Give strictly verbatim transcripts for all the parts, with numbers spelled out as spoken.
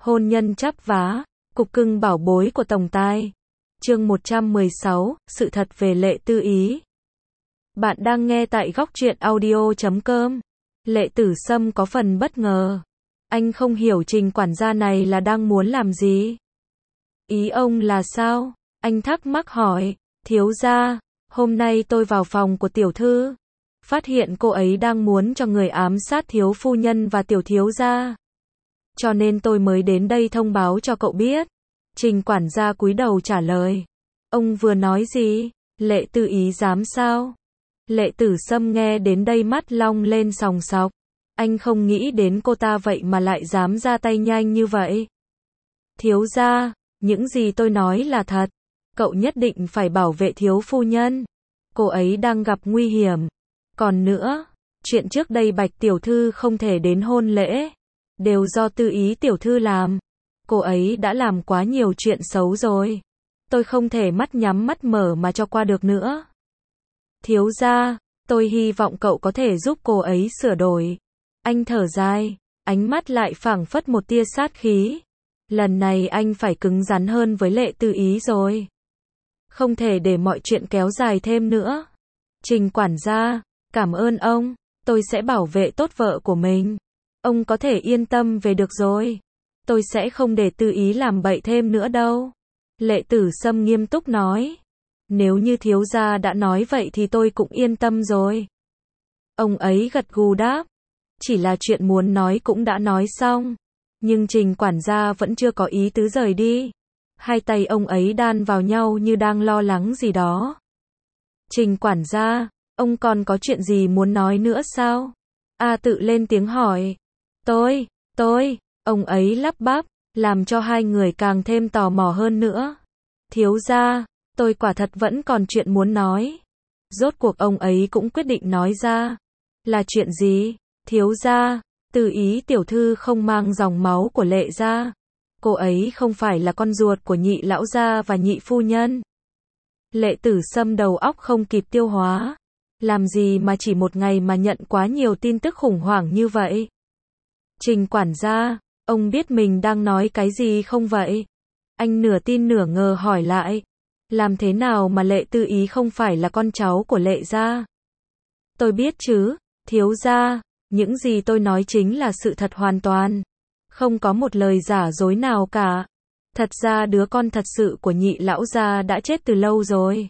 Hôn nhân chắp vá, cục cưng bảo bối của Tổng Tài. Chương một trăm mười sáu, sự thật về Lệ Tư Ý. Bạn đang nghe tại góc truyện audio chấm com. Lệ Tử Sâm có phần bất ngờ. Anh không hiểu Trình quản gia này là đang muốn làm gì. Ý ông là sao? Anh thắc mắc hỏi. Thiếu gia, hôm nay tôi vào phòng của tiểu thư, phát hiện cô ấy đang muốn cho người ám sát thiếu phu nhân và tiểu thiếu gia. Cho nên tôi mới đến đây thông báo cho cậu biết. Trình quản gia cúi đầu trả lời. Ông vừa nói gì? Lệ Tư Ý dám sao? Lệ Tử Sâm nghe đến đây mắt long lên sòng sọc. Anh không nghĩ đến cô ta vậy mà lại dám ra tay nhanh như vậy. Thiếu gia, những gì tôi nói là thật. Cậu nhất định phải bảo vệ thiếu phu nhân. Cô ấy đang gặp nguy hiểm. Còn nữa, chuyện trước đây Bạch tiểu thư không thể đến hôn lễ, đều do Tư Ý tiểu thư làm. Cô ấy đã làm quá nhiều chuyện xấu rồi. Tôi không thể mắt nhắm mắt mở mà cho qua được nữa. Thiếu gia, tôi hy vọng cậu có thể giúp cô ấy sửa đổi. Anh thở dài, ánh mắt lại phảng phất một tia sát khí. Lần này anh phải cứng rắn hơn với Lệ Tư Ý rồi. Không thể để mọi chuyện kéo dài thêm nữa. Trình quản gia, cảm ơn ông, tôi sẽ bảo vệ tốt vợ của mình. Ông có thể yên tâm về được rồi. Tôi sẽ không để Tư Ý làm bậy thêm nữa đâu. Lệ Tử Sâm nghiêm túc nói. Nếu như thiếu gia đã nói vậy thì tôi cũng yên tâm rồi. Ông ấy gật gù đáp. Chỉ là chuyện muốn nói cũng đã nói xong. Nhưng Trình quản gia vẫn chưa có ý tứ rời đi. Hai tay ông ấy đan vào nhau như đang lo lắng gì đó. Trình quản gia, ông còn có chuyện gì muốn nói nữa sao? A Tự lên tiếng hỏi. Tôi, tôi, ông ấy lắp bắp, làm cho hai người càng thêm tò mò hơn nữa. Thiếu gia, tôi quả thật vẫn còn chuyện muốn nói. Rốt cuộc ông ấy cũng quyết định nói ra. Là chuyện gì? Thiếu gia, Tư Ý tiểu thư không mang dòng máu của Lệ gia. Cô ấy không phải là con ruột của nhị lão gia và nhị phu nhân. Lệ Tử Sâm đầu óc không kịp tiêu hóa. Làm gì mà chỉ một ngày mà nhận quá nhiều tin tức khủng hoảng như vậy? Trình quản gia, ông biết mình đang nói cái gì không vậy? Anh nửa tin nửa ngờ hỏi lại. Làm thế nào mà Lệ Tư Ý không phải là con cháu của Lệ gia? Tôi biết chứ, thiếu gia, những gì tôi nói chính là sự thật hoàn toàn. Không có một lời giả dối nào cả. Thật ra đứa con thật sự của nhị lão gia đã chết từ lâu rồi.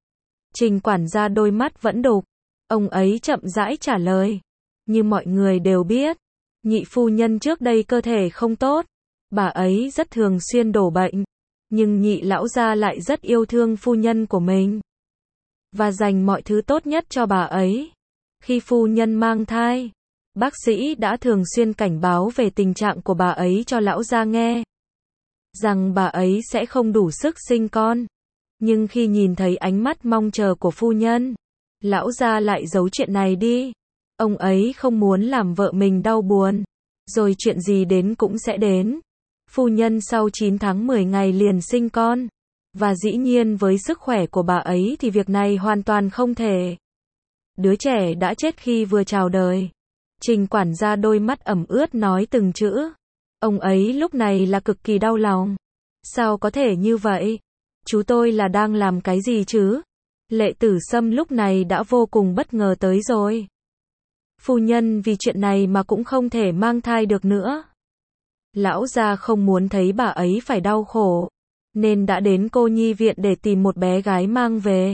Trình quản gia đôi mắt vẫn đục. Ông ấy chậm rãi trả lời. Như mọi người đều biết, nhị phu nhân trước đây cơ thể không tốt. Bà ấy rất thường xuyên đổ bệnh. Nhưng nhị lão gia lại rất yêu thương phu nhân của mình. Và dành mọi thứ tốt nhất cho bà ấy. Khi phu nhân mang thai, bác sĩ đã thường xuyên cảnh báo về tình trạng của bà ấy cho lão gia nghe. Rằng bà ấy sẽ không đủ sức sinh con. Nhưng khi nhìn thấy ánh mắt mong chờ của phu nhân, lão gia lại giấu chuyện này đi. Ông ấy không muốn làm vợ mình đau buồn. Rồi chuyện gì đến cũng sẽ đến. Phu nhân sau chín tháng mười ngày liền sinh con. Và dĩ nhiên với sức khỏe của bà ấy thì việc này hoàn toàn không thể. Đứa trẻ đã chết khi vừa chào đời. Trình quản gia đôi mắt ẩm ướt nói từng chữ. Ông ấy lúc này là cực kỳ đau lòng. Sao có thể như vậy? Chú tôi là đang làm cái gì chứ? Lệ Tử Sâm lúc này đã vô cùng bất ngờ tới rồi. Phu nhân vì chuyện này mà cũng không thể mang thai được nữa. Lão gia không muốn thấy bà ấy phải đau khổ, nên đã đến cô nhi viện để tìm một bé gái mang về.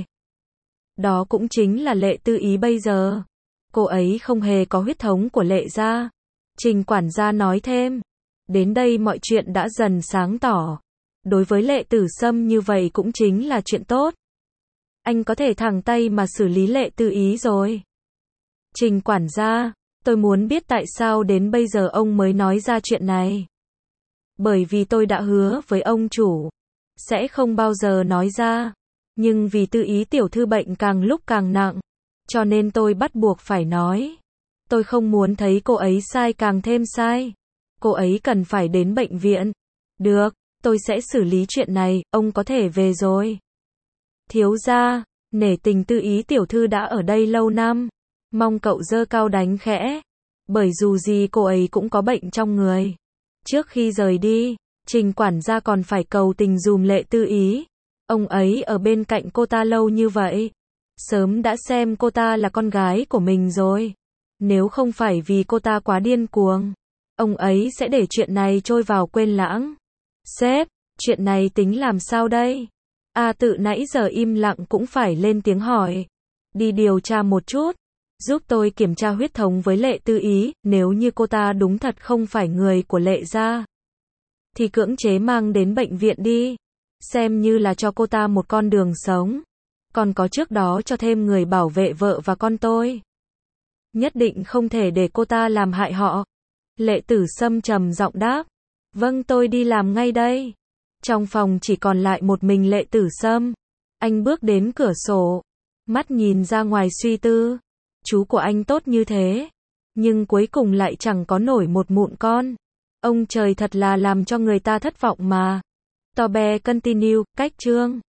Đó cũng chính là Lệ Tư Ý bây giờ. Cô ấy không hề có huyết thống của Lệ gia. Trình quản gia nói thêm. Đến đây mọi chuyện đã dần sáng tỏ. Đối với Lệ Tử Sâm như vậy cũng chính là chuyện tốt. Anh có thể thẳng tay mà xử lý Lệ Tư Ý rồi. Trình quản gia, tôi muốn biết tại sao đến bây giờ ông mới nói ra chuyện này. Bởi vì tôi đã hứa với ông chủ, sẽ không bao giờ nói ra. Nhưng vì Tư Ý tiểu thư bệnh càng lúc càng nặng, cho nên tôi bắt buộc phải nói. Tôi không muốn thấy cô ấy sai càng thêm sai. Cô ấy cần phải đến bệnh viện. Được, tôi sẽ xử lý chuyện này, ông có thể về rồi. Thiếu gia, nể tình Tư Ý tiểu thư đã ở đây lâu năm. Mong cậu giơ cao đánh khẽ. Bởi dù gì cô ấy cũng có bệnh trong người. Trước khi rời đi, Trình quản gia còn phải cầu tình dùm Lệ Tư Ý. Ông ấy ở bên cạnh cô ta lâu như vậy, sớm đã xem cô ta là con gái của mình rồi. Nếu không phải vì cô ta quá điên cuồng, ông ấy sẽ để chuyện này trôi vào quên lãng. Sếp, chuyện này tính làm sao đây? A Tự nãy giờ im lặng cũng phải lên tiếng hỏi. Đi điều tra một chút, giúp tôi kiểm tra huyết thống với Lệ Tư Ý, nếu như cô ta đúng thật không phải người của Lệ gia, thì cưỡng chế mang đến bệnh viện đi, xem như là cho cô ta một con đường sống. Còn có trước đó cho thêm người bảo vệ vợ và con tôi. Nhất định không thể để cô ta làm hại họ. Lệ Tử Sâm trầm giọng đáp. Vâng, tôi đi làm ngay đây. Trong phòng chỉ còn lại một mình Lệ Tử Sâm. Anh bước đến cửa sổ, mắt nhìn ra ngoài suy tư. Chú của anh tốt như thế, nhưng cuối cùng lại chẳng có nổi một mụn con. Ông trời thật là làm cho người ta thất vọng mà. Tò Be continue, cách chương